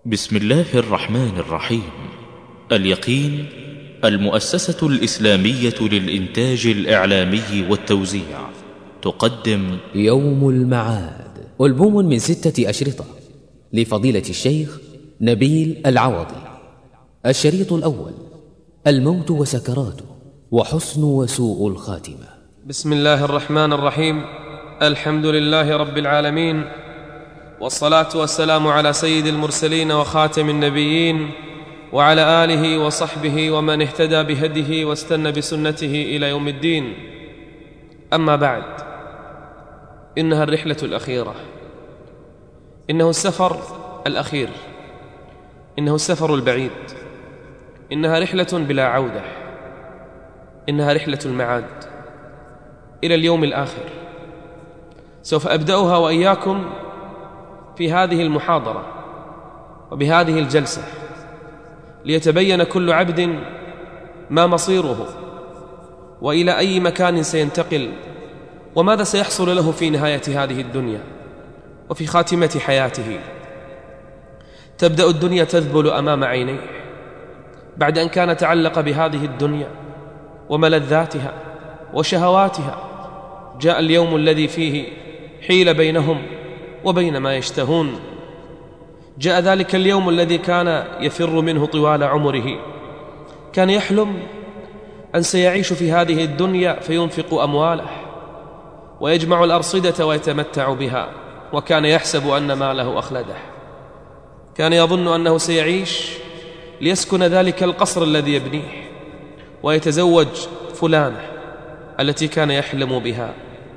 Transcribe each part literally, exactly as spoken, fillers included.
بسم الله الرحمن الرحيم. اليقين، المؤسسة الإسلامية للإنتاج الإعلامي والتوزيع تقدم يوم المعاد، ألبوم من ستة أشرطة لفضيلة الشيخ نبيل العوضي. الشريط الأول: الموت وسكراته، وحسن وسوء الخاتمة. بسم الله الرحمن الرحيم. الحمد لله رب العالمين، والصلاة والسلام على سيد المرسلين وخاتم النبيين، وعلى آله وصحبه ومن اهتدى بهديه واستنى بسنته إلى يوم الدين. أما بعد، إنها الرحلة الأخيرة، إنه السفر الأخير، إنه السفر البعيد، إنها رحلة بلا عودة، إنها رحلة المعاد إلى اليوم الآخر. سوف أبدأها وإياكم في هذه المحاضرة وبهذه الجلسة ليتبين كل عبد ما مصيره، وإلى أي مكان سينتقل، وماذا سيحصل له في نهاية هذه الدنيا وفي خاتمة حياته. تبدأ الدنيا تذبل أمام عينيه بعد أن كان تعلق بهذه الدنيا وملذاتها وشهواتها. جاء اليوم الذي فيه حيل بينهم وبين ما يشتهون. جاء ذلك اليوم الذي كان يفر منه طوال عمره. كان يحلم أن سيعيش في هذه الدنيا فينفق أمواله ويجمع الأرصدة ويتمتع بها، وكان يحسب أن ماله أخلده. كان يظن أنه سيعيش ليسكن ذلك القصر الذي يبنيه ويتزوج فلانة التي كان يحلم بها.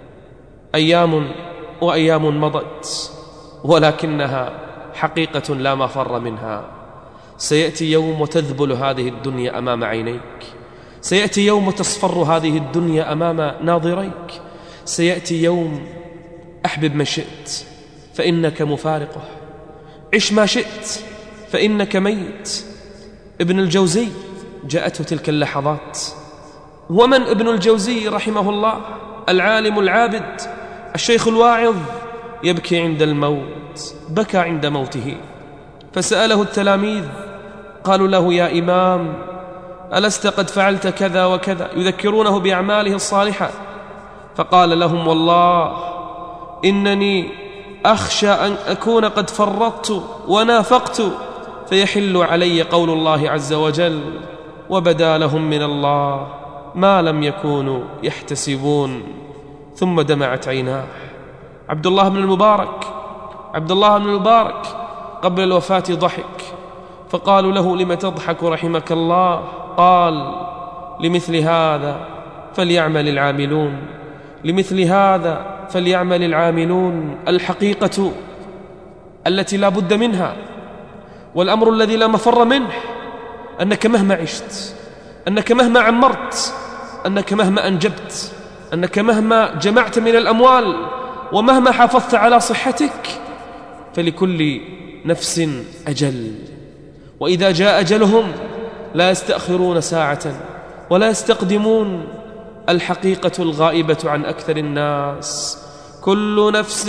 أيام وأيام مضت، ولكنها حقيقة لا مفر منها. سيأتي يوم وتذبل هذه الدنيا أمام عينيك، سيأتي يوم تصفر هذه الدنيا أمام ناظريك، سيأتي يوم أحبب من شئت فإنك مفارقه، عش ما شئت فإنك ميت. ابن الجوزي جاءته تلك اللحظات. ومن ابن الجوزي رحمه الله؟ العالم العابد الشيخ الواعظ، يبكي عند الموت، بكى عند موته. فسأله التلاميذ قالوا له: يا إمام، ألست قد فعلت كذا وكذا؟ يذكرونه بأعماله الصالحة. فقال لهم: والله إنني أخشى أن أكون قد فرطت ونافقت فيحل علي قول الله عز وجل، وبدا لهم من الله ما لم يكونوا يحتسبون. ثم دمعت عيناه. عبد الله بن المبارك عبد الله بن المبارك قبل الوفاة ضحك، فقالوا له: لم تضحك رحمك الله؟ قال: لمثل هذا فليعمل العاملون، لمثل هذا فليعمل العاملون. الحقيقة التي لا بد منها، والأمر الذي لا مفر منه، أنك مهما عشت، أنك مهما عمرت، أنك مهما أنجبت، أنك مهما جمعت من الأموال، ومهما حافظت على صحتك، فلكل نفس أجل. وإذا جاء أجلهم لا يستأخرون ساعة ولا يستقدمون. الحقيقة الغائبة عن أكثر الناس: كل نفس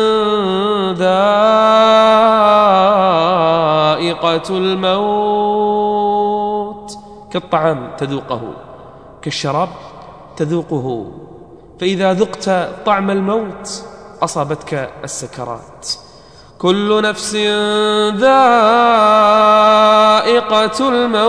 ذائقة الموت. كالطعام تذوقه، كالشراب تذوقه، فإذا ذقت طعم الموت أصابتك السكرات. كل نفس ذائقة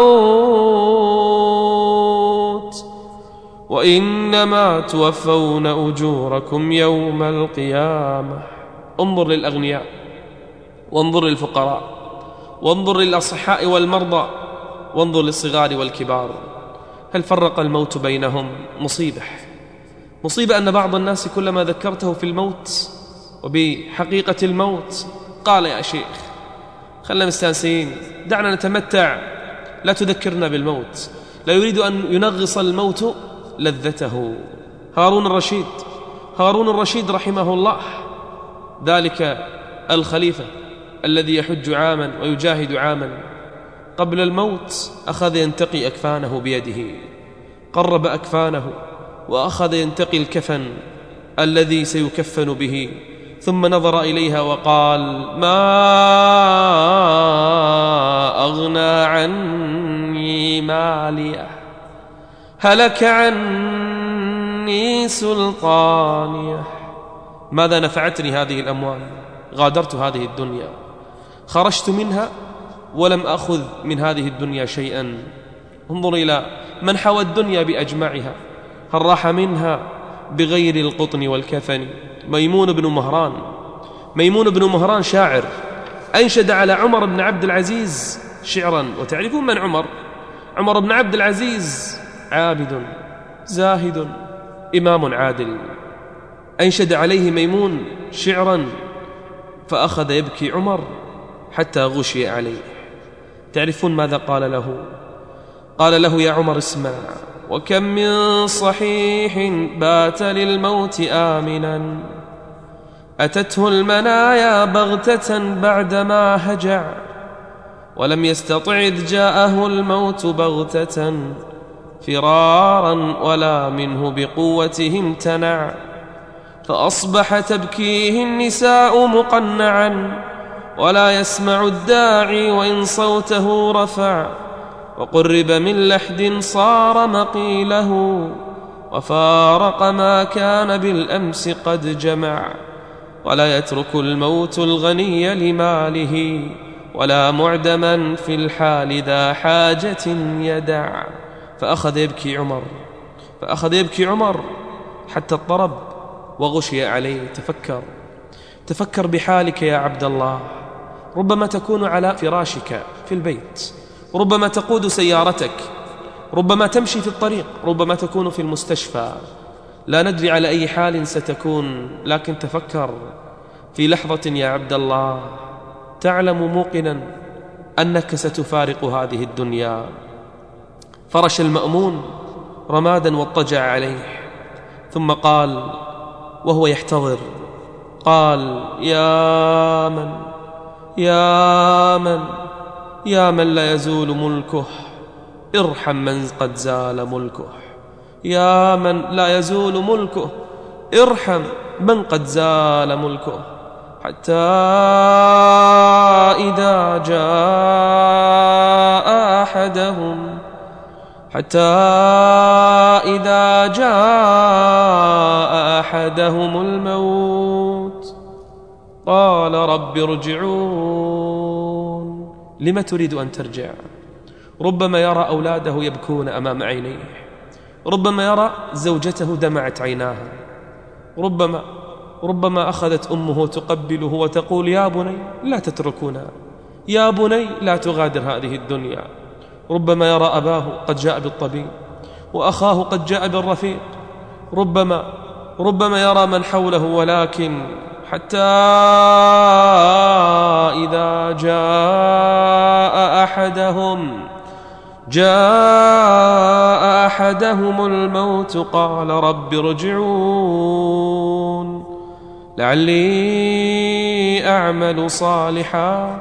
الموت، وإنما توفون أجوركم يوم القيامة. انظر للأغنياء، وانظر للفقراء، وانظر للأصحاء والمرضى، وانظر للصغار والكبار. هل فرق الموت بينهم؟ مصيبة مصيبة أن بعض الناس كلما ذكرته في الموت وبحقيقة الموت قال: يا شيخ خلنا مستانسين، دعنا نتمتع، لا تذكرنا بالموت. لا يريد أن ينغص الموت لذته. هارون الرشيد هارون الرشيد رحمه الله، ذلك الخليفة الذي يحج عاما ويجاهد عاما، قبل الموت أخذ ينتقي أكفانه بيده، قرب أكفانه وأخذ ينتقي الكفن الذي سيكفن به، ثم نظر إليها وقال: ما عني ماليه هلك عني سلطانيه. ماذا نفعتني هذه الأموال؟ غادرت هذه الدنيا، خرجت منها ولم أخذ من هذه الدنيا شيئا. انظر إلى من حوى الدنيا بأجمعها، هل راح منها بغير القطن والكفن؟ ميمون بن مهران ميمون بن مهران شاعر أنشد على عمر بن عبد العزيز شعرا. وتعرفون من عمر؟ عمر بن عبد العزيز عابد زاهد إمام عادل. أنشد عليه ميمون شعرا فأخذ يبكي عمر حتى غشي عليه. تعرفون ماذا قال له؟ قال له: يا عمر اسمع، وكم من صحيح بات للموت آمنا أتته المنايا بغتة بعدما هجع ولم يستطع إذ جاءه الموت بغتة فرارا ولا منه بقوته امتنع فأصبح تبكيه النساء مقنعا ولا يسمع الداعي وإن صوته رفع وقرب من لحد صار مقيله وفارق ما كان بالأمس قد جمع ولا يترك الموت الغني لماله ولا معدما في الحال ذا حاجة يدع. فأخذ يبكي عمر فأخذ يبكي عمر حتى اضطرب وغشي عليه. تفكر تفكر بحالك يا عبد الله، ربما تكون على فراشك في البيت، ربما تقود سيارتك، ربما تمشي في الطريق، ربما تكون في المستشفى، لا ندري على أي حال ستكون. لكن تفكر في لحظة يا عبد الله تعلم موقنا أنك ستفارق هذه الدنيا. فرش المأمون رمادا واضطجع عليه ثم قال وهو يحتضر، قال: يا من يا من يا من لا يزول ملكه ارحم من قد زال ملكه، يا من لا يزول ملكه ارحم من قد زال ملكه، حتى إذا جاء أحدهم حتى إذا جاء أحدهم الموت قال رب ارجعون. لم تريد أن ترجع؟ ربما يرى أولاده يبكون أمام عينيه، ربما يرى زوجته دمعت عيناها، ربما ربما أخذت أمه تقبله وتقول: يا بني لا تتركنا، يا بني لا تغادر هذه الدنيا. ربما يرى أباه قد جاء بالطبيب وأخاه قد جاء بالرفيق، ربما ربما يرى من حوله، ولكن حتى إذا جاء أحدهم جاء أحدهم الموت قال رب ارجعون لعلي أعمل صالحا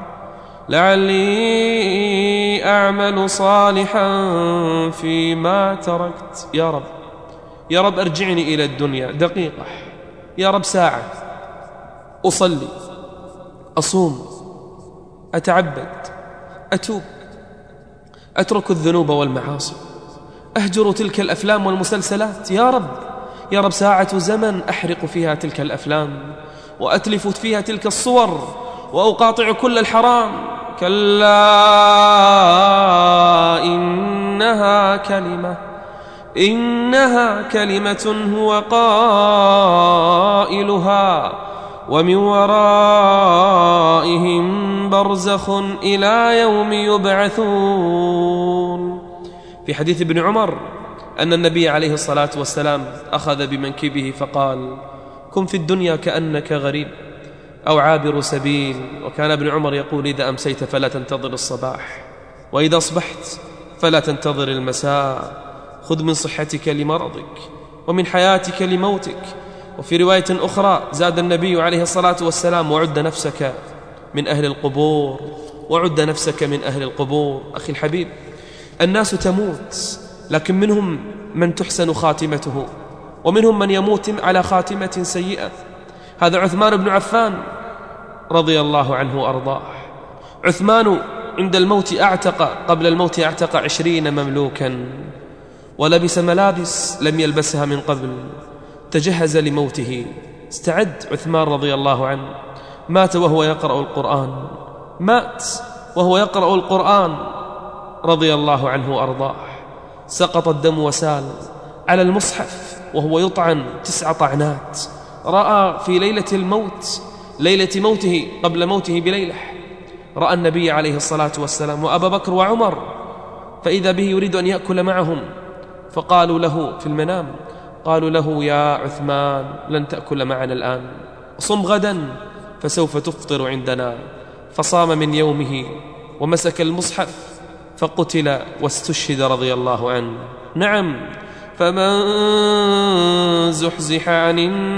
لعلي أعمل صالحا فيما تركت. يا رب يا رب أرجعني إلى الدنيا دقيقة، يا رب ساعة، أصلي، أصوم، أتعبد، أتوب، أترك الذنوب والمعاصي، أهجر تلك الأفلام والمسلسلات. يا رب يا رب ساعة زمن أحرق فيها تلك الأفلام وأتلف فيها تلك الصور وأقاطع كل الحرام. كلا إنها كلمة إنها كلمة هو قائلها ومن ورائهم برزخ إلى يوم يبعثون. في حديث ابن عمر أن النبي عليه الصلاة والسلام أخذ بمنكبه فقال: كن في الدنيا كأنك غريب أو عابر سبيل. وكان ابن عمر يقول: إذا أمسيت فلا تنتظر الصباح، وإذا أصبحت فلا تنتظر المساء. خذ من صحتك لمرضك ومن حياتك لموتك. وفي رواية أخرى زاد النبي عليه الصلاة والسلام: وعد نفسك من أهل القبور وعد نفسك من أهل القبور. أخي الحبيب، الناس تموت، لكن منهم من تحسن خاتمته ومنهم من يموت على خاتمة سيئة. هذا عثمان بن عفان رضي الله عنه وأرضاه. عثمان عند الموت أعتق قبل الموت أعتق عشرين مملوكا، ولبس ملابس لم يلبسها من قبل، تجهز لموته. استعد عثمان رضي الله عنه، مات وهو يقرأ القرآن، مات وهو يقرأ القرآن رضي الله عنه وأرضاه. سقط الدم وسال على المصحف وهو يطعن تسع طعنات. رأى في ليلة الموت، ليلة موته قبل موته بليلة، رأى النبي عليه الصلاة والسلام وأبا بكر وعمر، فإذا به يريد أن يأكل معهم، فقالوا له في المنام، قالوا له يا عثمان لن تأكل معنا الآن، صم غدا فسوف تفطر عندنا. فصام من يومه ومسك المصحف فقتل واستشهد رضي الله عنه. نعم، فمن زحزح عن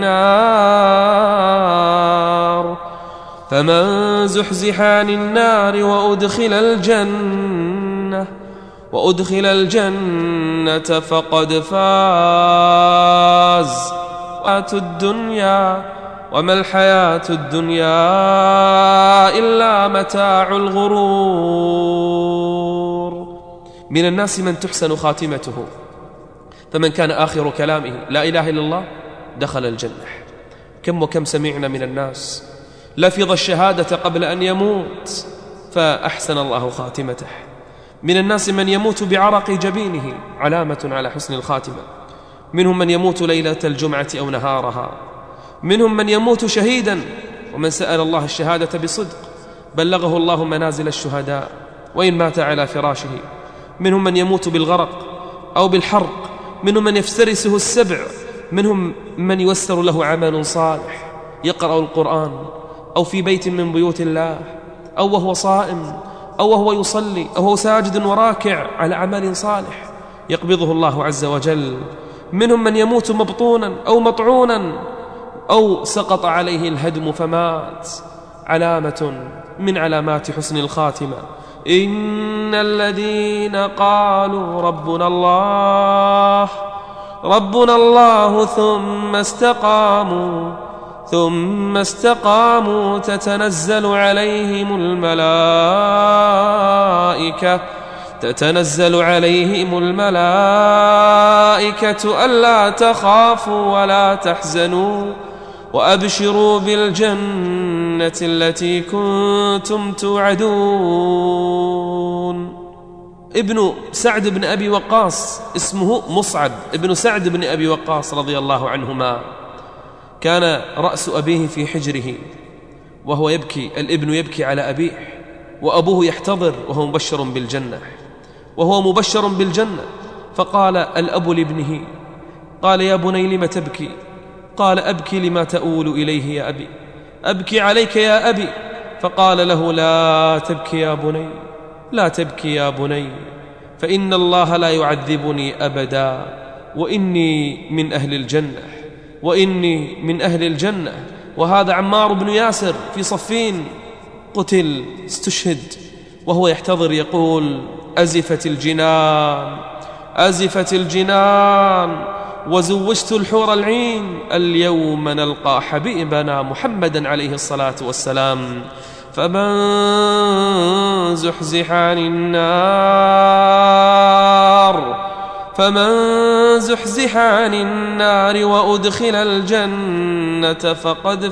النار فمن زحزح عن النار وأدخل الجنة وأدخل الجنة فقد فاز. وآت الدنيا وما الحياة الدنيا إلا متاع الغرور. من الناس من تحسن خاتمته، فمن كان آخر كلامه لا إله إلا الله دخل الجنة. كم وكم سمعنا من الناس لفظ الشهادة قبل أن يموت فأحسن الله خاتمته. من الناس من يموت بعرق جبينه، علامة على حسن الخاتمة. منهم من يموت ليلة الجمعة أو نهارها، منهم من يموت شهيدا، ومن سأل الله الشهادة بصدق بلغه الله منازل الشهداء وإن مات على فراشه. منهم من يموت بالغرق أو بالحرق، منهم من يفترسه السبع، منهم من يوسر له عمل صالح يقرأ القرآن أو في بيت من بيوت الله، أو وهو صائم، أو وهو يصلي، أو هو ساجد وراكع على عمل صالح يقبضه الله عز وجل. منهم من يموت مبطونا أو مطعونا أو سقط عليه الهدم فمات، علامة من علامات حسن الخاتمة. إن الذين قالوا ربنا الله ربنا الله ثم استقاموا ثم استقاموا تتنزل عليهم الملائكة تتنزل عليهم الملائكة ألا تخافوا ولا تحزنوا وأبشروا بالجنة التي كنتم توعدون. ابن سعد بن أبي وقاص اسمه مصعب ابن سعد بن أبي وقاص رضي الله عنهما، كان رأس أبيه في حجره وهو يبكي، الابن يبكي على أبيه وأبوه يحتضر وهو مبشر بالجنة وهو مبشر بالجنة. فقال الأب لابنه، قال يا بني لم تبكي؟ قال أبكي لما تؤول إليه يا أبي، أبكي عليك يا أبي. فقال له لا تبكي يا بني، لا تبكي يا بني، فإن الله لا يعذبني أبدا، وإني من أهل الجنة وإني من أهل الجنة. وهذا عمار بن ياسر في صفين قتل استشهد وهو يحتضر يقول أزفت الجنان أزفت الجنان وزوجت الحور العين، اليوم نلقى حبيبنا محمدا عليه الصلاة والسلام. فمن زحزح عن النار فمن زحزح عن النار وأدخل الجنة فقد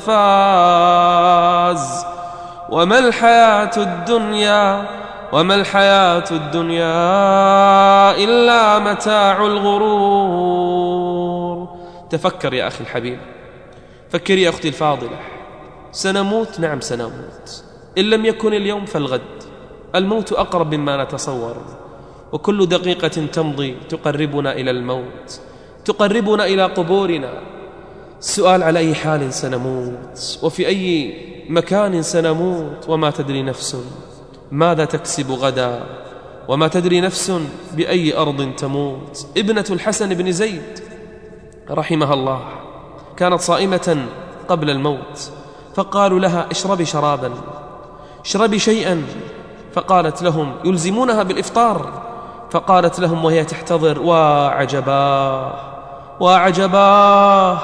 فاز. وما الحياة الدنيا وما الحياة الدنيا إلا متاع الغرور. تفكر يا أخي الحبيب، فكر يا أختي الفاضلة، سنموت، نعم سنموت، إن لم يكن اليوم فالغد. الموت أقرب مما نتصور، وكل دقيقة تمضي تقربنا إلى الموت، تقربنا إلى قبورنا. السؤال على أي حال سنموت وفي أي مكان سنموت، وما تدري نفس ماذا تكسب غدا، وما تدري نفس بأي أرض تموت. ابنة الحسن بن زيد رحمها الله كانت صائمة قبل الموت، فقالوا لها اشربي شرابا، اشربي شيئا، فقالت لهم يلزمونها بالإفطار، فقالت لهم وهي تحتضر وعجباه وعجباه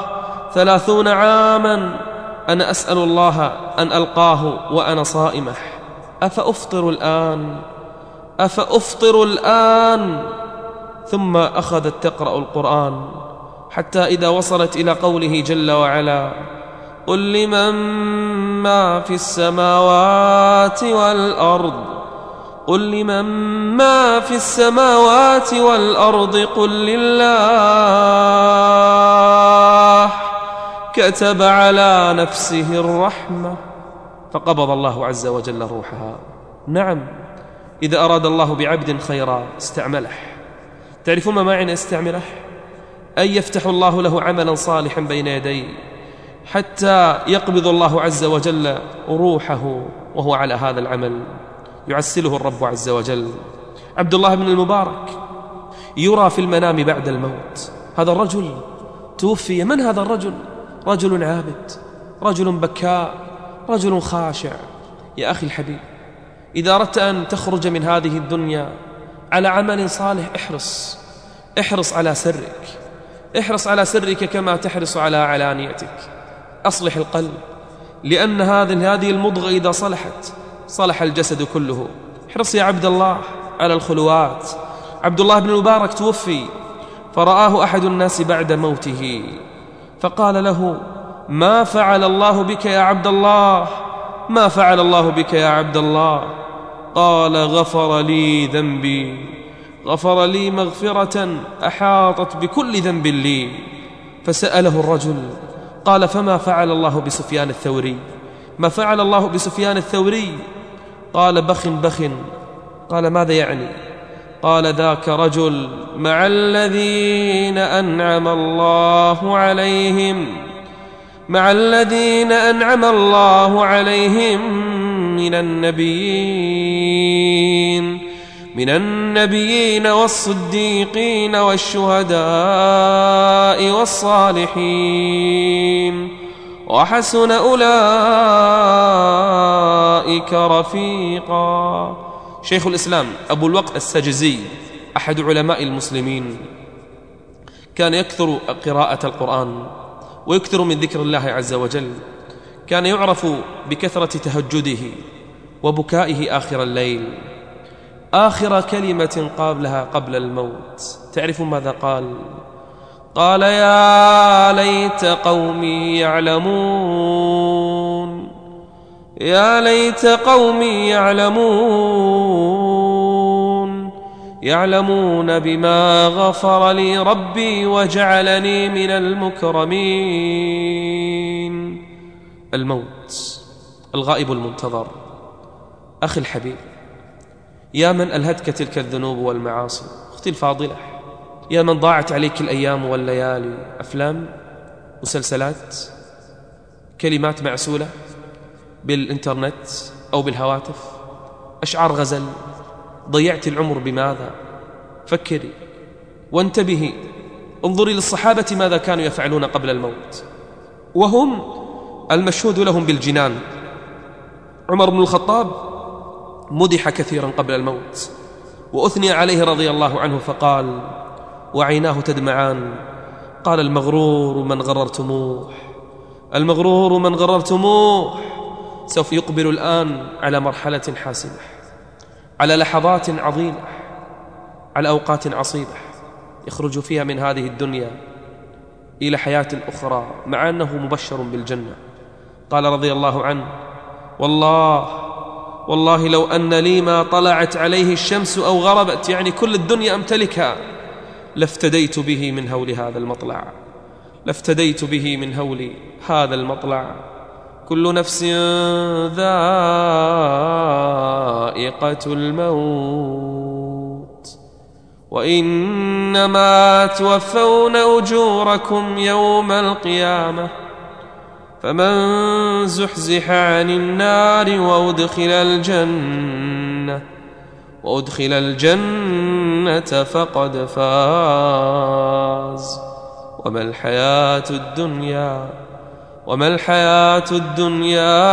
ثلاثون عاما أنا أسأل الله أن ألقاه وأنا صائمة، أفأفطر الآن أفأفطر الآن ثم أخذت تقرأ القرآن حتى إذا وصلت إلى قوله جل وعلا قل لمن ما في السماوات والأرض قل لمن ما في السماوات والأرض قل لله كتب على نفسه الرحمة فقبض الله عز وجل روحها. نعم، إذا أراد الله بعبد خيرا استعمله. تعرفون ما معنى استعمله؟ أن يفتح الله له عملا صالحا بين يديه حتى يقبض الله عز وجل روحه وهو على هذا العمل، يعسله الرب عز وجل. عبد الله بن المبارك يرى في المنام بعد الموت. هذا الرجل توفي. من هذا الرجل؟ رجل عابد، رجل بكاء، رجل خاشع. يا أخي الحبيب، إذا أردت أن تخرج من هذه الدنيا على عمل صالح احرص احرص على سرك، احرص على سرك كما تحرص على علانيتك. أصلح القلب، لأن هذه هذه المضغة إذا صلحت صلح الجسد كله. احرص يا عبد الله على الخلوات. عبد الله بن المبارك توفي، فرآه أحد الناس بعد موته فقال له ما فعل الله بك يا عبد الله؟ ما فعل الله بك يا عبد الله؟ قال غفر لي ذنبي، غفر لي مغفرة أحاطت بكل ذنب لي. فسأله الرجل قال فما فعل الله بسفيان الثوري؟ ما فعل الله بسفيان الثوري؟ قال بخ بخ. قال ماذا يعني؟ قال ذاك رجل مع الذين أنعم الله عليهم مع الذين أنعم الله عليهم من النبيين من النبيين والصديقين والشهداء والصالحين وحسن أولئك رفيقا. شيخ الإسلام أبو الوقت السجزي أحد علماء المسلمين كان يكثر قراءة القرآن ويكثر من ذكر الله عز وجل. كان يعرف بكثرة تهجده وبكائه آخر الليل. آخر كلمة قابلها قبل الموت تعرف ماذا قال؟ قال يا ليت قومي يعلمون يا ليت قومي يعلمون يعلمون بما غفر لي ربي وجعلني من المكرمين. الموت الغائب المنتظر. أخي الحبيب، يا من ألهتك تلك الذنوب والمعاصي، أختي الفاضلة، يا من ضاعت عليك الأيام والليالي، أفلام، مسلسلات، كلمات معسولة بالإنترنت أو بالهواتف، أشعار غزل. ضيعت العمر بماذا؟ فكري وانتبهي. انظري للصحابة ماذا كانوا يفعلون قبل الموت، وهم المشهود لهم بالجنان. عمر بن الخطاب مدح كثيرا قبل الموت وأثني عليه رضي الله عنه فقال وعيناه تدمعان قال المغرور من غررتموه المغرور من غررتموه سوف يقبل الآن على مرحلة حاسمة، على لحظات عظيمة، على أوقات عصيبة يخرج فيها من هذه الدنيا إلى حياة أخرى مع أنه مبشر بالجنة. قال رضي الله عنه والله والله لو أن لي ما طلعت عليه الشمس أو غربت، يعني كل الدنيا أمتلكها، لافتديت به من هول هذا المطلع لافتديت به من هول هذا المطلع. كل نفس ذائقة الموت وإنما توفون أجوركم يوم القيامة فمن زحزح عن النار وأدخل الجنة وأدخل الجنة فقد فاز وما الحياة الدنيا وما الحياة الدنيا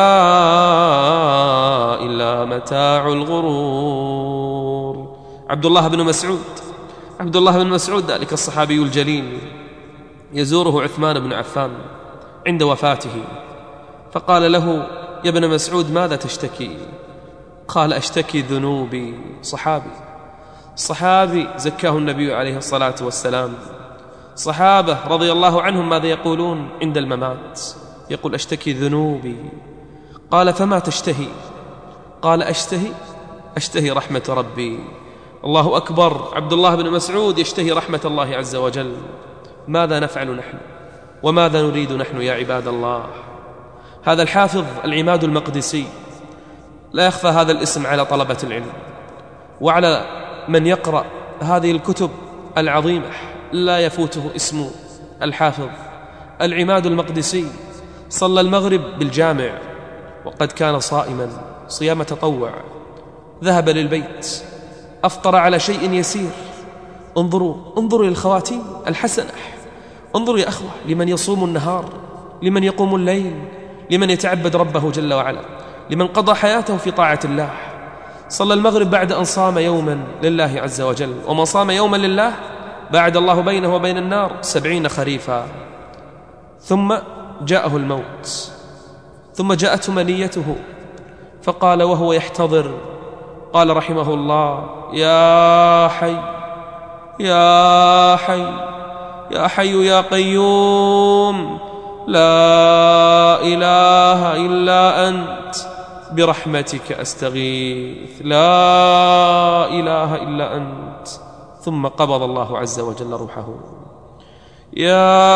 إلا متاع الغرور. عبد الله بن مسعود عبد الله بن مسعود ذلك الصحابي الجليل يزوره عثمان بن عفان عند وفاته، فقال له يا ابن مسعود ماذا تشتكي؟ قال أشتكي ذنوبي. صحابي صحابي زكاه النبي عليه الصلاة والسلام. صحابة رضي الله عنهم ماذا يقولون عند الممات؟ يقول أشتكي ذنوبي. قال فما تشتهي؟ قال أشتهي أشتهي رحمة ربي. الله أكبر. عبد الله بن مسعود يشتهي رحمة الله عز وجل. ماذا نفعل نحن وماذا نريد نحن يا عباد الله؟ هذا الحافظ العماد المقدسي لا يخفى هذا الاسم على طلبة العلم وعلى من يقرأ هذه الكتب العظيمة، لا يفوته اسم الحافظ العماد المقدسي. صلى المغرب بالجامع وقد كان صائما صيام تطوع، ذهب للبيت أفطر على شيء يسير. انظروا انظروا للخواتيم الحسنة. انظروا يا أخوة لمن يصوم النهار، لمن يقوم الليل، لمن يتعبد ربه جل وعلا، لمن قضى حياته في طاعة الله. صلى المغرب بعد أن صام يوما لله عز وجل، ومن صام يوما لله بعد الله بينه وبين النار سبعين خريفا. ثم جاءه الموت، ثم جاءته منيته فقال وهو يحتضر، قال رحمه الله يا حي يا حي يا حي يا قيوم لا إله إلا أنت برحمتك أستغيث لا إله إلا أنت. ثم قبض الله عز وجل روحه. يا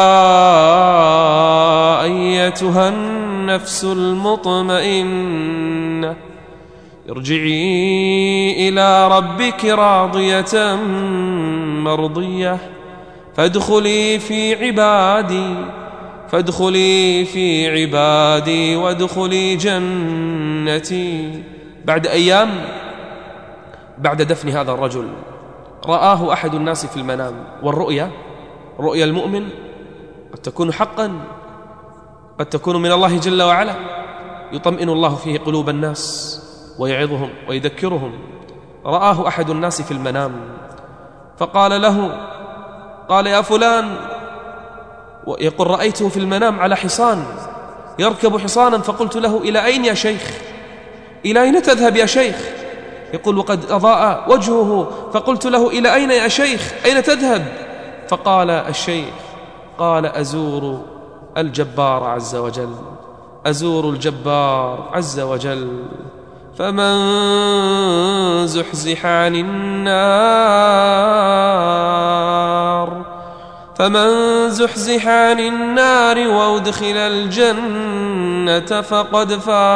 أيتها النفس المطمئنة ارجعي إلى ربك راضية مرضية فادخلي في عبادي فادخلي في عبادي وادخلي جنتي. بعد أيام بعد دفن هذا الرجل رآه أحد الناس في المنام، والرؤيا رؤيا المؤمن قد تكون حقا، قد تكون من الله جل وعلا، يطمئن الله فيه قلوب الناس ويعظهم ويذكرهم. رآه أحد الناس في المنام فقال له، قال يا فلان، ويقول رأيته في المنام على حصان يركب حصانا، فقلت له إلى أين يا شيخ؟ إلى أين تذهب يا شيخ؟ يقول وقد أضاء وجهه، فقلت له إلى أين يا شيخ؟ أين تذهب؟ فقال الشيخ، قال أزور الجبار عز وجل، أزور الجبار عز وجل. فمن زحزح عن النار فمن زحزح عن النار وأدخل الجنة فقد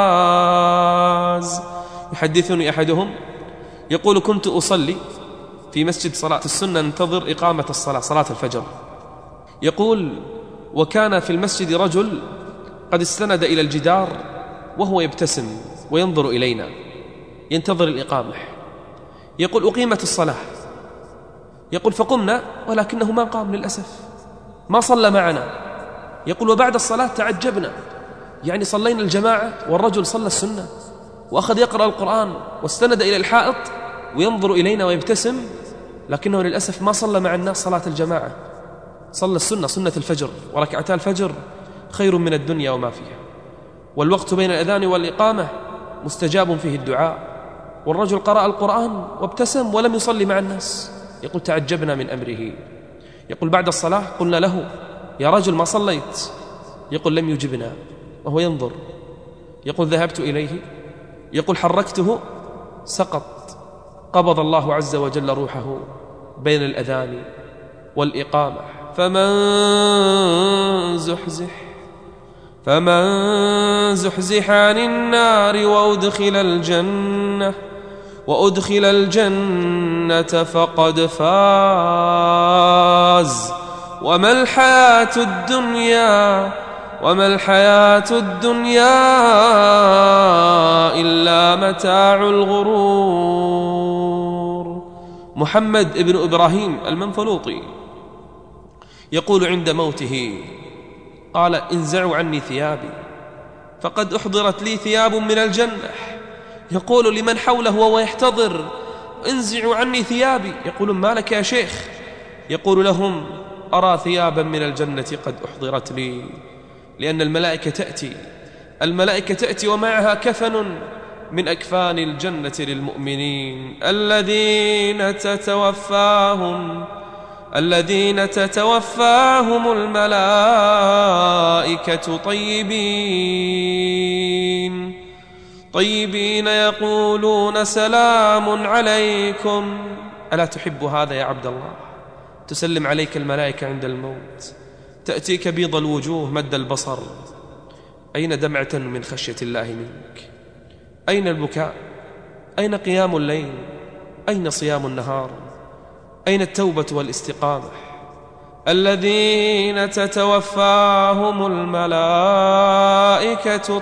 فاز. يحدثني أحدهم يقول كنت أصلي في مسجد صلاة السنة انتظر إقامة الصلاة صلاة الفجر. يقول وكان في المسجد رجل قد استند إلى الجدار وهو يبتسم وينظر إلينا ينتظر الإقامة. يقول أقيمت الصلاة، يقول فقمنا ولكنه ما قام للأسف، ما صلى معنا. يقول وبعد الصلاة تعجبنا، يعني صلينا الجماعة والرجل صلى السنة وأخذ يقرأ القرآن واستند إلى الحائط وينظر إلينا ويبتسم، لكنه للأسف ما صلى مع الناس صلاة الجماعة، صلى السنة سنة الفجر، وركعتا الفجر خير من الدنيا وما فيها، والوقت بين الأذان والإقامة مستجاب فيه الدعاء. والرجل قرأ القرآن وابتسم ولم يصلي مع الناس. يقول تعجبنا من أمره. يقول بعد الصلاة قلنا له يا رجل ما صليت؟ يقول لم يجبنا وهو ينظر. يقول ذهبت إليه، يقول حركته سقط، قبض الله عز وجل روحه بين الأذان والإقامة. فمن زحزح فمن زحزح عن النار وأدخل الجنة وأدخل الجنة فقد فاز. وما الحياة الدنيا وما الحياة الدنيا إلا متاع الغرور. محمد بن إبراهيم المنفلوطي يقول عند موته قال انزعوا عني ثيابي فقد أحضرت لي ثياب من الجنة. يقول لمن حوله وهو يحتضر انزعوا عني ثيابي. يقول ما لك يا شيخ؟ يقول لهم أرى ثيابا من الجنة قد أحضرت لي، لأن الملائكة تأتي الملائكة تأتي ومعها كفن من أكفان الجنة للمؤمنين الذين تتوفاهم الذين تتوفاهم الملائكة طيبين طيبين يقولون سلام عليكم. ألا تحب هذا يا عبد الله؟ تسلم عليك الملائكة عند الموت، تأتيك بيض الوجوه مد البصر. أين دمعة من خشية الله منك؟ أين البكاء؟ أين قيام الليل؟ أين صيام النهار؟ أين التوبة والاستقامة؟ الذين تتوفاهم الملائكة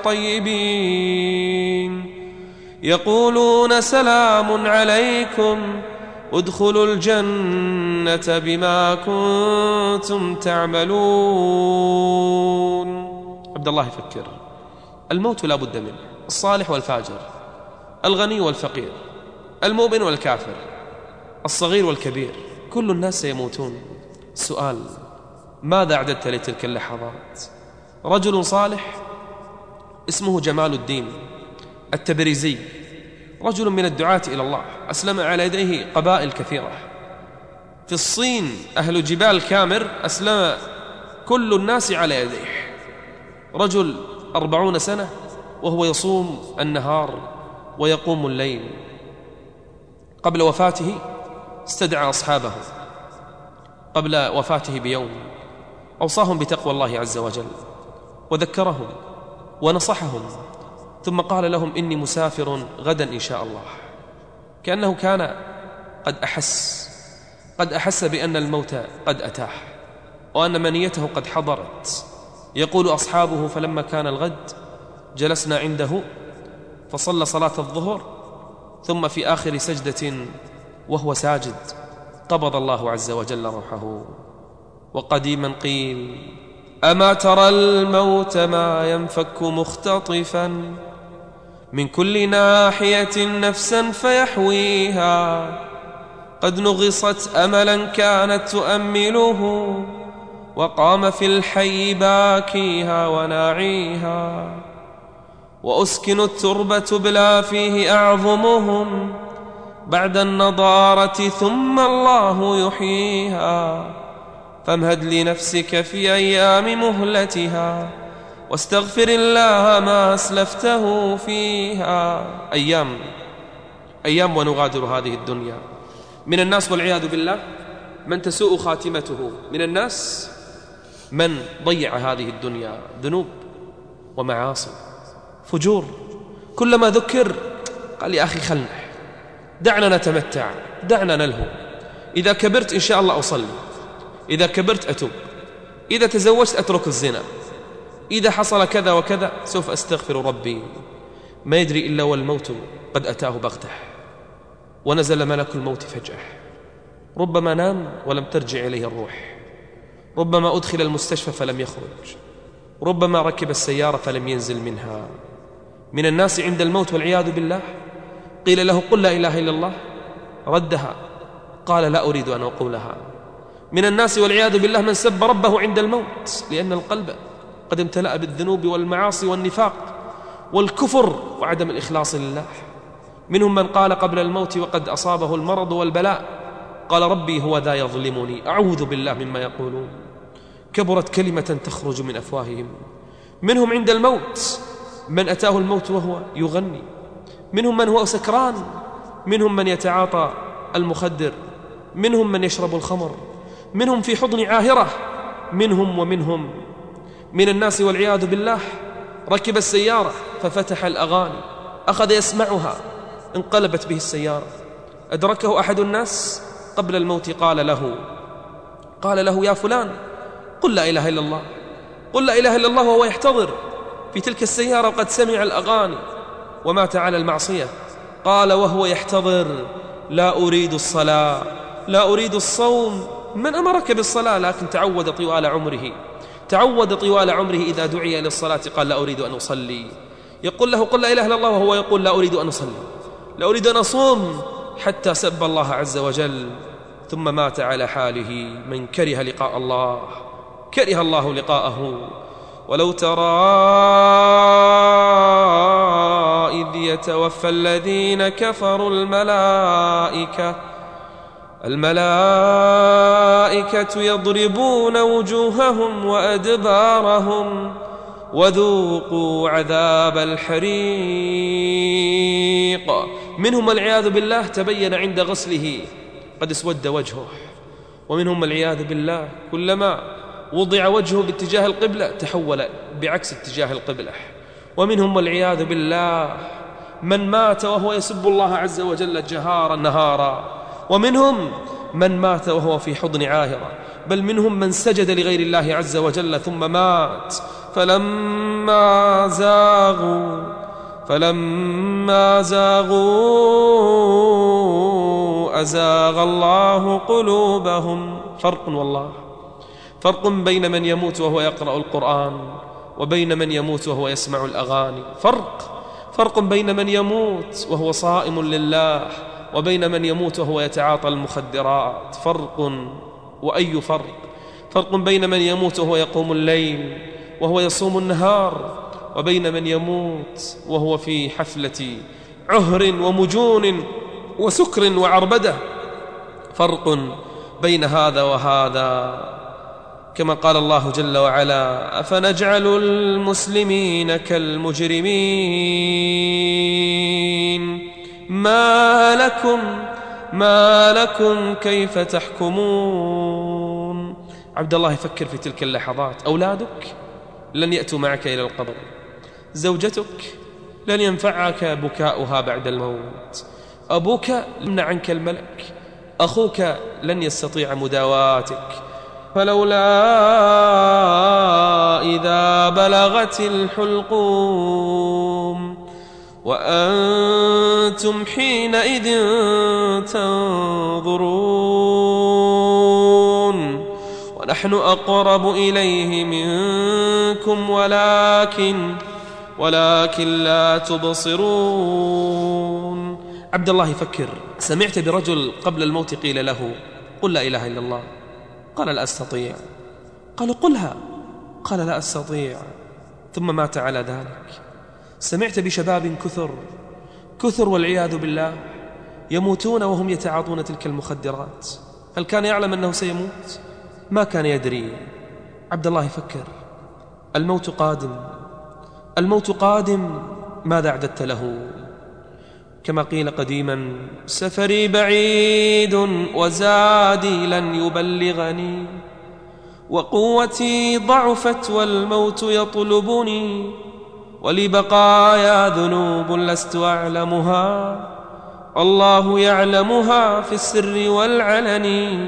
طيبين يقولون سلام عليكم ادخلوا الجنة بما كنتم تعملون. عبد الله يفكر، الموت لا بد منه، الصالح والفاجر، الغني والفقير، المؤمن والكافر، الصغير والكبير، كل الناس سيموتون. السؤال: ماذا أعددت لتلك اللحظات؟ رجل صالح اسمه جمال الدين التبريزي، رجل من الدعاة إلى الله، أسلم على يديه قبائل كثيرة. في الصين أهل جبال كامر أسلم كل الناس على يديه. رجل أربعون سنة وهو يصوم النهار ويقوم الليل. قبل وفاته استدعى أصحابه، قبل وفاته بيوم أوصاهم بتقوى الله عز وجل وذكرهم ونصحهم، ثم قال لهم: إني مسافر غدا إن شاء الله. كأنه كان قد أحس قد أحس بأن الموت قد أتاه وأن منيته قد حضرت. يقول أصحابه: فلما كان الغد جلسنا عنده فصلى صلاة الظهر، ثم في آخر سجدة وهو ساجد قبض الله عز وجل روحه. وقديما قيل: أما ترى الموت ما ينفك مختطفا من كل ناحية نفسا فيحويها، قد نغصت أملا كانت تؤمله، وقام في الحي باكيها وناعيها، وأسكن التربة بلا فيه أعظمهم بعد النضارة ثم الله يحييها. فامهد لنفسك في أيام مهلتها واستغفر الله ما أسلفته فيها. أيام أيام ونغادر هذه الدنيا. من الناس والعياذ بالله من تسوء خاتمته، من الناس من ضيع هذه الدنيا، ذنوب ومعاصي فجور. كلما ذكر قال: يا أخي خلنا، دعنا نتمتع، دعنا نلهو، إذا كبرت إن شاء الله أصلي، إذا كبرت أتوب، إذا تزوجت أترك الزنا، إذا حصل كذا وكذا سوف أستغفر ربي. ما يدري إلا والموت قد أتاه بغته ونزل ملك الموت فجأة. ربما نام ولم ترجع إليه الروح، ربما أدخل المستشفى فلم يخرج، ربما ركب السيارة فلم ينزل منها. من الناس عند الموت والعياذ بالله قيل له: قل لا إله إلا الله، ردها، قال: لا أريد أن أقولها. من الناس والعياذ بالله من سب ربه عند الموت، لأن القلب قد امتلأ بالذنوب والمعاصي والنفاق والكفر وعدم الإخلاص لله. منهم من قال قبل الموت وقد أصابه المرض والبلاء: قال ربي هو ذا يظلمني، أعوذ بالله مما يقولون. كبرت كلمة تخرج من أفواههم. منهم عند الموت من أتاه الموت وهو يغني، منهم من هو سكران، منهم من يتعاطى المخدر، منهم من يشرب الخمر، منهم في حضن عاهرة، منهم ومنهم. من الناس والعياذ بالله ركب السيارة ففتح الأغاني، أخذ يسمعها، انقلبت به السيارة. أدركه أحد الناس قبل الموت قال له قال له يا فلان قل لا إله إلا الله، قل لا إله إلا الله، وهو يحتضر في تلك السيارة وقد سمع الأغاني ومات على المعصية. قال وهو يحتضر: لا أريد الصلاة، لا أريد الصوم. من أمرك بالصلاة؟ لكن تعود طوال عمره تعود طوال عمره إذا دعي للصلاة قال: لا أريد أن أصلي. يقول له: قل لا إله إلا الله، وهو يقول: لا أريد أن أصلي، لا أريد أن أصوم، حتى سب الله عز وجل، ثم مات على حاله. من كره لقاء الله كره الله لقاءه. ولو ترى إذ يتوفى الذين كفروا الملائكة الملائكة يضربون وجوههم وأدبارهم وذوقوا عذاب الحريق. منهم والعياذ بالله تبين عند غسله قد اسود وجهه، ومنهم والعياذ بالله كلما وضع وجهه باتجاه القبلة تحول بعكس اتجاه القبلة، ومنهم والعياذ بالله من مات وهو يسب الله عز وجل جهارا نهارا، ومنهم من مات وهو في حضن عاهرة، بل منهم من سجد لغير الله عز وجل ثم مات. فلما زاغوا فلما زاغوا أزاغ الله قلوبهم. فرق والله، فرق بين من يموت وهو يقرأ القرآن وبين من يموت وهو يسمع الأغاني. فرق فرق بين من يموت وهو صائم لله وبين من يموت وهو يتعاطى المخدرات. فرق وأي فرق. فرق بين من يموت وهو يقوم الليل وهو يصوم النهار وبين من يموت وهو في حفلة عهر ومجون وسكر وعربدة. فرق بين هذا وهذا. كما قال الله جل وعلا: أفنجعل المسلمين كالمجرمين ما لكم ما لكم كيف تحكمون. عبد الله يفكر في تلك اللحظات. أولادك لن يأتوا معك إلى القبر، زوجتك لن ينفعك بكاؤها بعد الموت، أبوك يمنع عنك الملك، أخوك لن يستطيع مداواتك. فلولا إذا بلغت الحلقوم وأنتم حينئذ تنظرون ونحن أقرب إليه منكم ولكن ولكن لا تبصرون. عبد الله يفكر. سمعت برجل قبل الموت قيل له: قل لا إله إلا الله. قال: لا أستطيع. قالوا: قلها. قال: لا أستطيع. ثم مات على ذلك. سمعت بشباب كثر كثر والعياذ بالله يموتون وهم يتعاطون تلك المخدرات. هل كان يعلم أنه سيموت؟ ما كان يدري. عبد الله يفكر. الموت قادم، الموت قادم، ماذا أعددت له؟ كما قيل قديما: سفري بعيد وزادي لن يبلغني، وقوتي ضعفت والموت يطلبني، ولبقايا ذنوب لست أعلمها، الله يعلمها في السر والعلن،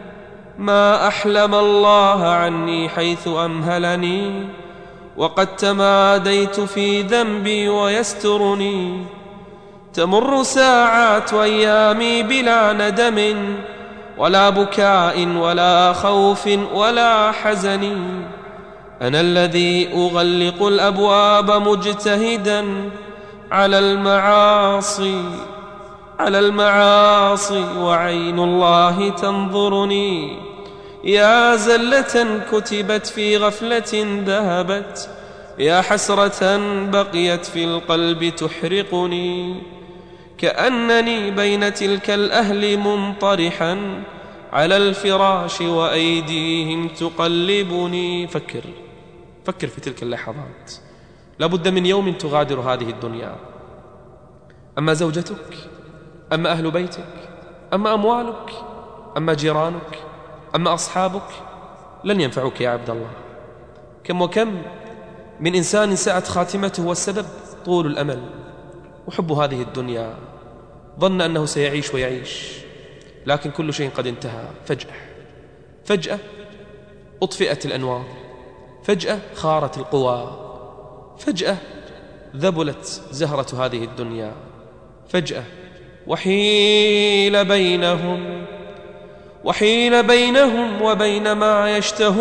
ما أحلم الله عني حيث أمهلني، وقد تماديت في ذنبي ويسترني، تمر ساعات وأيامي بلا ندم ولا بكاء ولا خوف ولا حزن، أنا الذي أغلق الأبواب مجتهدا على المعاصي على المعاصي وعين الله تنظرني، يا زلة كتبت في غفلة ذهبت، يا حسرة بقيت في القلب تحرقني، كأنني بين تلك الأهل منطرحا على الفراش وأيديهم تقلبني. فكر فكر في تلك اللحظات. لابد من يوم تغادر هذه الدنيا. أما زوجتك، أما أهل بيتك، أما أموالك، أما جيرانك، أما أصحابك، لن ينفعك يا عبد الله. كم وكم من إنسان ساءت خاتمته والسبب طول الأمل وحب هذه الدنيا، ظن أنه سيعيش ويعيش، لكن كل شيء قد انتهى. فجأة فجأة أطفئت الأنوار، فجأة خارت القوى، فجأة ذبلت زهرة هذه الدنيا، فجأة وحيل بينهم وحيل بينهم وبين ما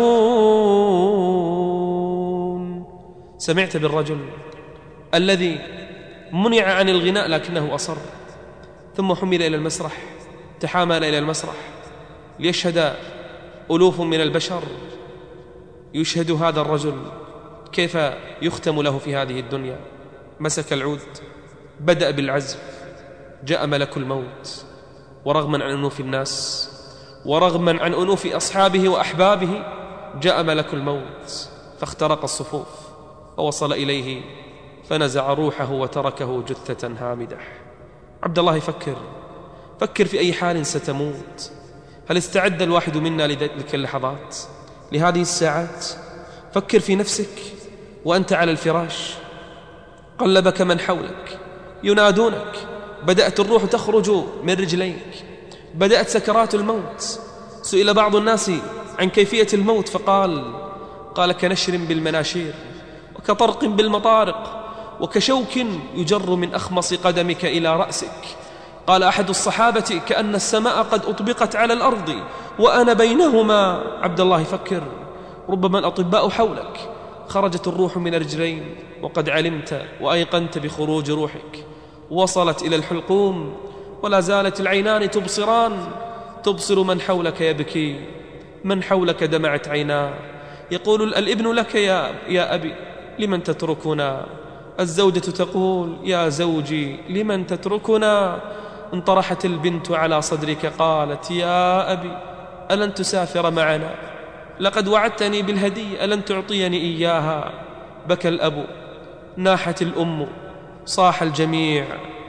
يشتهون. سمعت بالرجل الذي منع عن الغناء لكنه أصر، ثم حمل إلى المسرح، تحامل إلى المسرح ليشهد ألوف من البشر، يشهد هذا الرجل كيف يختم له في هذه الدنيا. مسك العود بدأ بالعزف، جاء ملك الموت، ورغما عن أنوف الناس ورغما عن أنوف أصحابه وأحبابه جاء ملك الموت فاخترق الصفوف ووصل إليه فنزع روحه وتركه جثة هامدة. عبد الله فكر فكر في أي حال ستموت. هل استعد الواحد منا لتلك اللحظات، لهذه الساعات؟ فكر في نفسك وأنت على الفراش، قلبك من حولك ينادونك، بدأت الروح تخرج من رجليك، بدأت سكرات الموت. سئل بعض الناس عن كيفية الموت فقال قال كنشر بالمناشير، وكطرق بالمطارق، وكشوك يجر من أخمص قدمك إلى رأسك. قال أحد الصحابة كأن السماء قد أطبقت على الأرض وأنا بينهما. عبد الله فكر، ربما الأطباء حولك، خرجت الروح من الرجلين وقد علمت وأيقنت بخروج روحك، وصلت إلى الحلقوم ولا زالت العينان تبصران، تبصر من حولك يبكي، من حولك دمعت عيناه. يقول الابن لك يا, يا أبي لمن تتركنا، الزوجة تقول يا زوجي لمن تتركنا. انطرحت البنت على صدرك قالت يا أبي ألن تسافر معنا، لقد وعدتني بالهدية ألن تعطيني إياها. بكى الأب، ناحت الأم، صاح الجميع،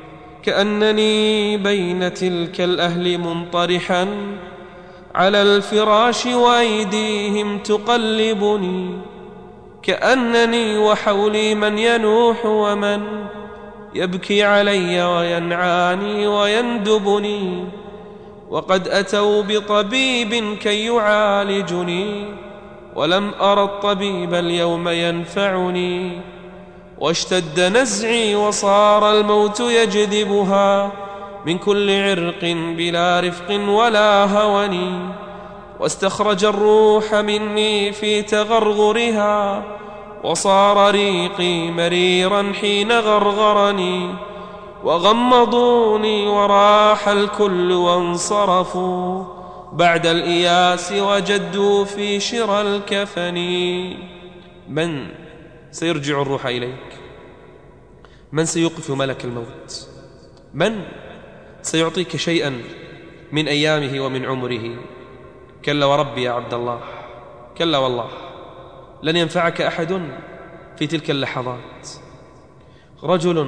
كأنني بين تلك الأهل منطرحا على الفراش وأيديهم تقلبني، كأنني وحولي من ينوح ومن يبكي علي وينعاني ويندبني، وقد أتوا بطبيب كي يعالجني ولم أرى الطبيب اليوم ينفعني، واشتد نزعي وصار الموت يجذبها من كل عرق بلا رفق ولا هوني، واستخرج الروح مني في تغرغرها وصار ريقي مريرا حين غرغرني، وغمضوني وراح الكل وانصرفوا بعد الإياس وجدوا في شرى الكفن. من سيرجع الروح إليك؟ من سيوقف ملك الموت؟ من سيعطيك شيئا من أيامه ومن عمره؟ كلا وربي يا عبد الله، كلا والله، لن ينفعك أحد في تلك اللحظات. رجل،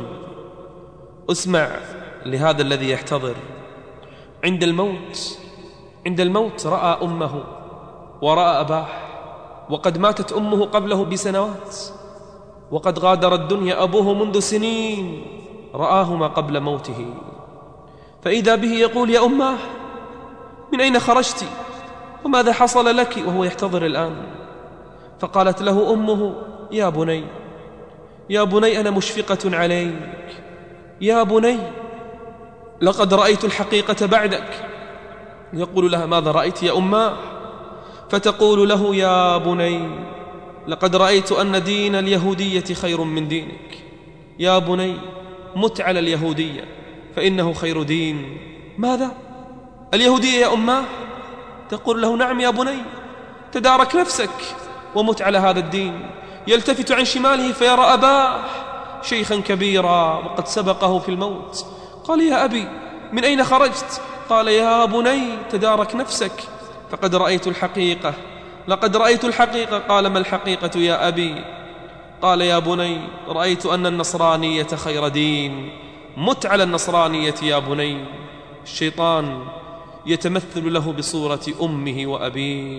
اسمع لهذا الذي يحتضر عند الموت، عند الموت رأى أمه ورأى أباه، وقد ماتت أمه قبله بسنوات، وقد غادر الدنيا أبوه منذ سنين، رآهما قبل موته، فإذا به يقول يا أماه من أين خرجت وماذا حصل لك؟ وهو يحتضر الآن. فقالت له أمه يا بني، يا بني أنا مشفقة عليك، يا بني لقد رأيت الحقيقة بعدك. يقول لها ماذا رأيت يا أماه؟ فتقول له يا بني لقد رأيت أن دين اليهودية خير من دينك، يا بني مت على اليهودية فإنه خير دين. ماذا؟ اليهودية يا أماه؟ تقول له نعم يا بني، تدارك نفسك ومت على هذا الدين. يلتفت عن شماله فيرى أباه شيخا كبيرا وقد سبقه في الموت. قال يا أبي من أين خرجت؟ قال يا بني تدارك نفسك فقد رأيت الحقيقة، لقد رأيت الحقيقة. قال ما الحقيقة يا أبي؟ قال يا بني رأيت أن النصرانية خير دين، مت على النصرانية يا بني. الشيطان يتمثل له بصورة أمه وأبيه.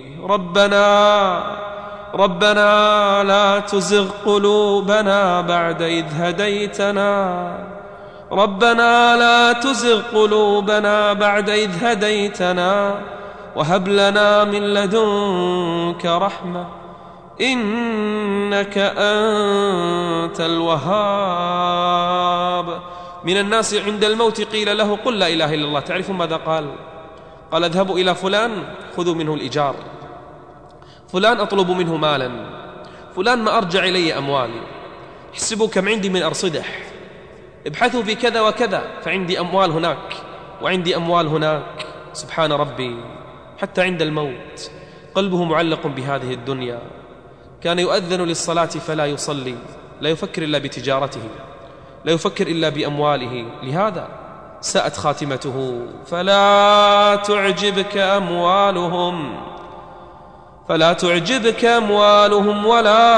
ربنا ربنا لا تزغ قلوبنا بعد إذ هديتنا، ربنا لا تزغ قلوبنا بعد إذ هديتنا وهب لنا من لدنك رحمة إنك أنت الوهاب. من الناس عند الموت قيل له قل لا إله إلا الله، تعرف ماذا قال؟ قال اذهبوا إلى فلان خذوا منه الإيجار، فلان أطلب منه مالا، فلان ما أرجع إلي أموالي، احسبوا كم عندي من أرصدة، ابحثوا في كذا وكذا فعندي أموال هناك وعندي أموال هناك. سبحان ربي، حتى عند الموت قلبه معلق بهذه الدنيا. كان يؤذن للصلاة فلا يصلي، لا يفكر إلا بتجارته، لا يفكر إلا بأمواله، لهذا ساءت خاتمته. فلا تعجبك أموالهم فلا تعجبك أموالهم ولا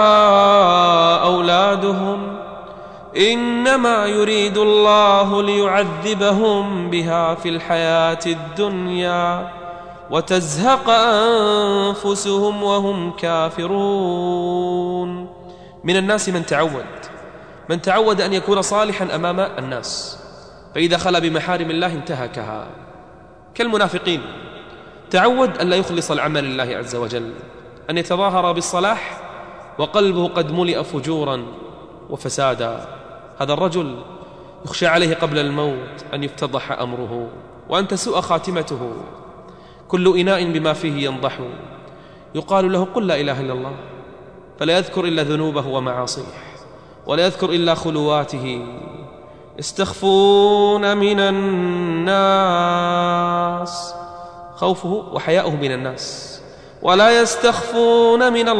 أولادهم، إنما يريد الله ليعذبهم بها في الحياة الدنيا وتزهق أنفسهم وهم كافرون. من الناس من تعود من تعود أن يكون صالحا أمام الناس، فإذا خلا بمحارم الله انتهكها، كالمنافقين. تعود أن لا يخلص العمل لله عز وجل، أن يتظاهر بالصلاح وقلبه قد ملئ فجورا وفسادا. هذا الرجل يخشى عليه قبل الموت أن يفتضح أمره وأن تسوء خاتمته. كل إناء بما فيه ينضح، يقال له قل لا إله إلا الله، فلا يذكر إلا ذنوبه ومعاصيه، ولا يذكر إلا خلواته. يستخفون من الناس، خوفه وحياؤه من الناس، ولا يستخفون من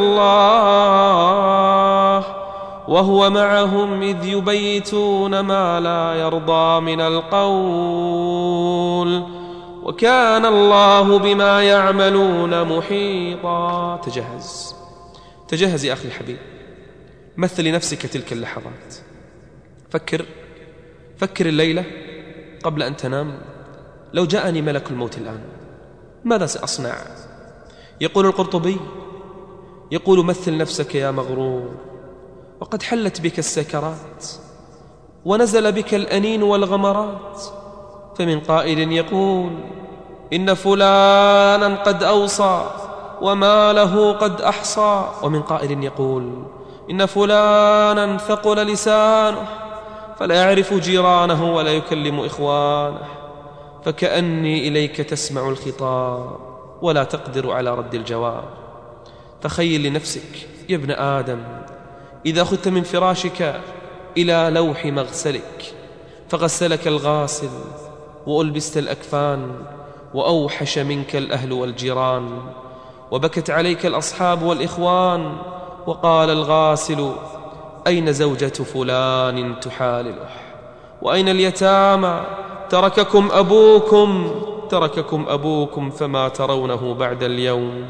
الله وهو معهم إذ يبيتون ما لا يرضى من القول، وكان الله بما يعملون محيطا. تجهز تجهز يا أخي الحبيب، مثل لنفسك تلك اللحظات. فكر فكر الليلة قبل أن تنام، لو جاءني ملك الموت الآن ماذا سأصنع؟ يقول القرطبي، يقول مثل نفسك يا مغرور وقد حلت بك السكرات ونزل بك الأنين والغمرات، فمن قائل يقول إن فلانا قد أوصى وما له قد أحصى، ومن قائل يقول إن فلانا ثقل لسانه فلا يعرف جيرانه ولا يكلم إخوانه، فكأني إليك تسمع الخطاب ولا تقدر على رد الجواب. تخيل لنفسك يا ابن آدم إذا خذت من فراشك إلى لوح مغسلك فغسلك الغاسل وألبست الأكفان وأوحش منك الأهل والجيران، وبكت عليك الأصحاب والإخوان، وقال الغاسل أين زوجة فلان تحالله، وأين اليتامى ترككم أبوكم ترككم أبوكم فما ترونه بعد اليوم.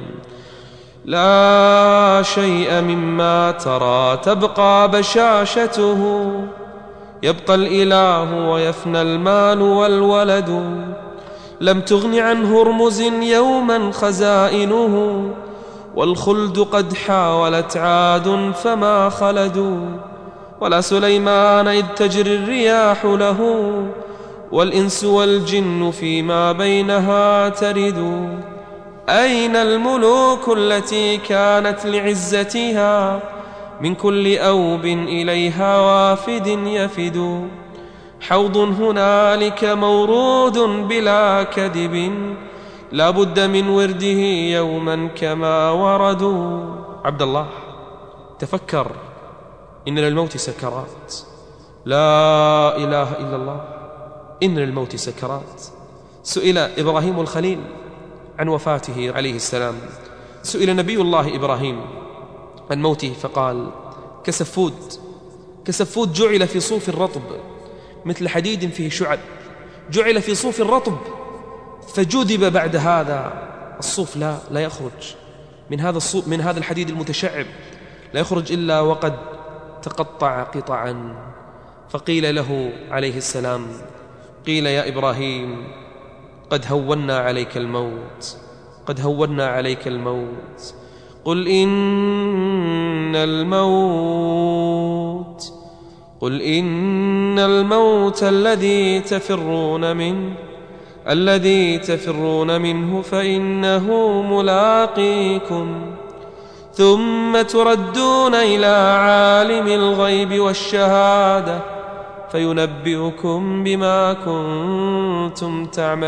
لا شيء مما ترى تبقى بشاشته، يبقى الإله ويفنى المال والولد، لم تغن عن هرمز يوما خزائنه، والخلد قد حاولت عاد فما خلدوا، ولا سليمان إذ تجري الرياح له، والإنس والجن فيما بينها ترد. أين الملوك التي كانت لعزتها من كل أوب إليها وافد يفد، حوض هنالك مورود بلا كذب، لا بد من ورده يوما كما وردوا. عبد الله تفكر، إن للموت سكرات، لا إله إلا الله، إن للموت سكرات. سئل إبراهيم الخليل عن وفاته عليه السلام، سئل نبي الله إبراهيم عن موته فقال كسفود كسفود جعل في صوف الرطب مثل حديد فيه شعب، جعل في صوف الرطب فجذب بعد هذا الصوف لا لا يخرج من هذا الصوف من هذا الحديد المتشعب، لا يخرج إلا وقد تقطع قطعا. فقيل له عليه السلام، قيل يا إبراهيم قد هونا عليك الموت قد هونا عليك الموت قل إن الموت قل إن الموت الذي تفرون منه الذي تفرون منه فإنه ملاقيكم، ثم تردون إلى عالم الغيب والشهادة فينبئكم بما كنتم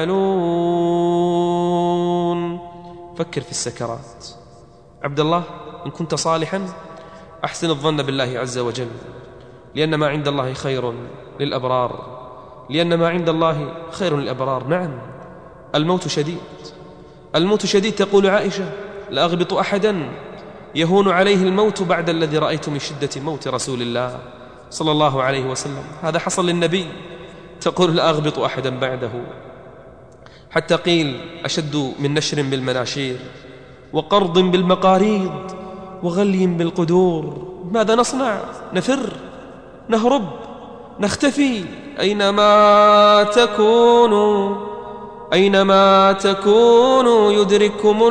تعملون. فكر في السكرات. عبد الله إن كنت صالحا أحسن الظن بالله عز وجل، لأن ما عند الله خير للأبرار لأن ما عند الله خير للأبرار. نعم الموت شديد الموت شديد تقول عائشة لا أغبط أحدا يهون عليه الموت بعد الذي رأيت من شدة موت رسول الله صلى الله عليه وسلم. هذا حصل للنبي. تقول لا أغبط أحدا بعده، حتى قيل أشد من نشر بالمناشير وقرض بالمقاريض وغلي بالقدور. ماذا نصنع؟ نفر، نهرب، نختفي. أينما تكونوا أينما تكونوا يدرككم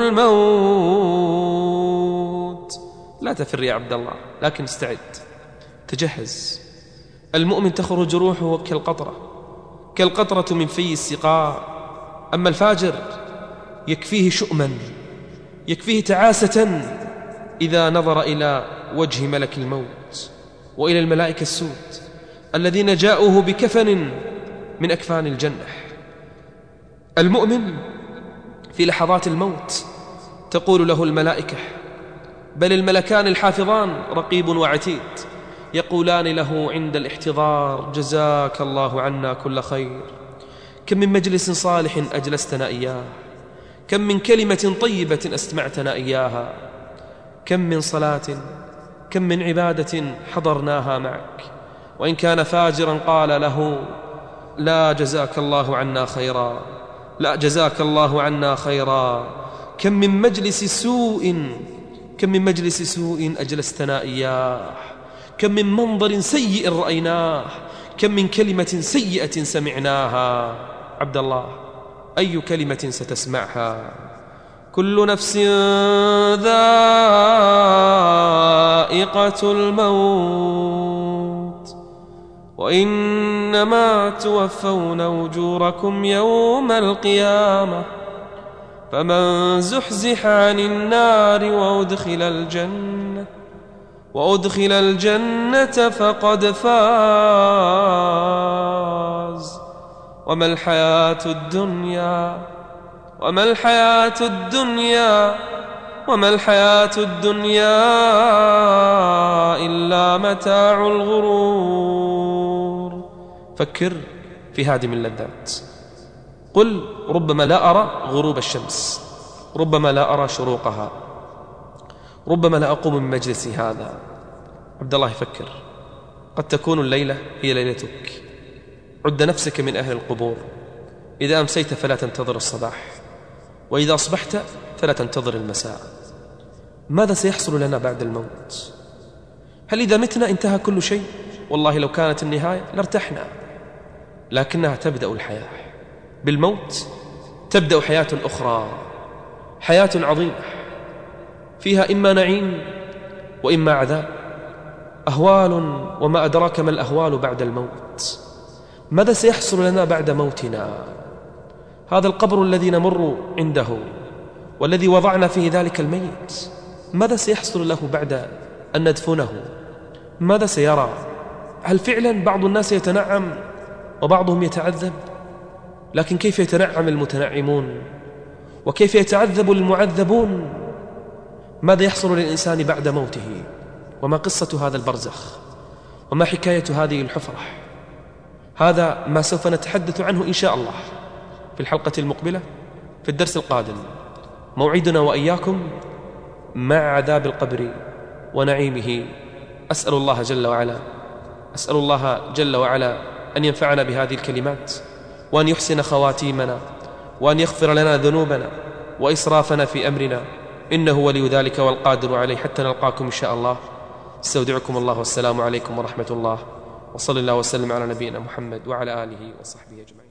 الموت. لا تفر يا عبد الله، لكن استعد، تجهز. المؤمن تخرج روحه كالقطرة كالقطرة من في السقاء. أما الفاجر يكفيه شؤما، يكفيه تعاسة إذا نظر إلى وجه ملك الموت وإلى الملائكة السود الذين جاءوه بكفن من أكفان الجنة. المؤمن في لحظات الموت تقول له الملائكة، بل الملكان الحافظان رقيب وعتيد، يقولان له عند الاحتضار: جزاك الله عنا كل خير. كم من مجلس صالح أجلستنا إياه، كم من كلمة طيبة أسمعتنا إياها، كم من صلاة، كم من عبادة حضرناها معك. وإن كان فاجرا قال له: لا جزاك الله عنا خيرا، لا جزاك الله عنا خيرا. كم من مجلس سوء كم من مجلس سوء أجلستنا إياه، كم من منظر سيء رأيناه، كم من كلمة سيئة سمعناها. عبد الله، أي كلمة ستسمعها؟ كل نفس ذائقة الموت وإنما توفون أجوركم يوم القيامة، فمن زحزح عن النار وأدخل الجنة وأدخل الجنة فقد فاز. وما الحياة الدنيا وما الحياة الدنيا وما الحياة الدنيا إلا متاع الغرور. فكر في هادم اللذات. قل: ربما لا أرى غروب الشمس، ربما لا أرى شروقها، ربما لا أقوم من مجلسي هذا. عبد الله، فكر، قد تكون الليلة هي ليلتك. عد نفسك من أهل القبور. إذا أمسيت فلا تنتظر الصباح، وإذا أصبحت فلا تنتظر المساء. ماذا سيحصل لنا بعد الموت؟ هل إذا متنا انتهى كل شيء؟ والله لو كانت النهاية لارتحنا، لكنها تبدأ الحياة. بالموت تبدأ حياة أخرى، حياة عظيمة فيها إما نعيم وإما عذاب، أهوال وما أدراك ما الأهوال بعد الموت. ماذا سيحصل لنا بعد موتنا؟ هذا القبر الذي نمر عنده والذي وضعنا فيه ذلك الميت، ماذا سيحصل له بعد أن ندفنه؟ ماذا سيرى؟ هل فعلا بعض الناس يتنعم وبعضهم يتعذب؟ لكن كيف يتنعم المتنعمون وكيف يتعذب المعذبون؟ ماذا يحصل للإنسان بعد موته؟ وما قصة هذا البرزخ؟ وما حكاية هذه الحفرة؟ هذا ما سوف نتحدث عنه إن شاء الله في الحلقة المقبلة في الدرس القادم. موعدنا وإياكم مع عذاب القبر ونعيمه. أسأل الله جل وعلا أسأل الله جل وعلا أن ينفعنا بهذه الكلمات، وأن يحسن خواتيمنا، وأن يغفر لنا ذنوبنا وإسرافنا في أمرنا، إنه ولي ذلك والقادر عليه. حتى نلقاكم إن شاء الله. استودعكم الله، والسلام عليكم ورحمة الله، وصلى الله وسلم على نبينا محمد وعلى آله وصحبه أجمعين.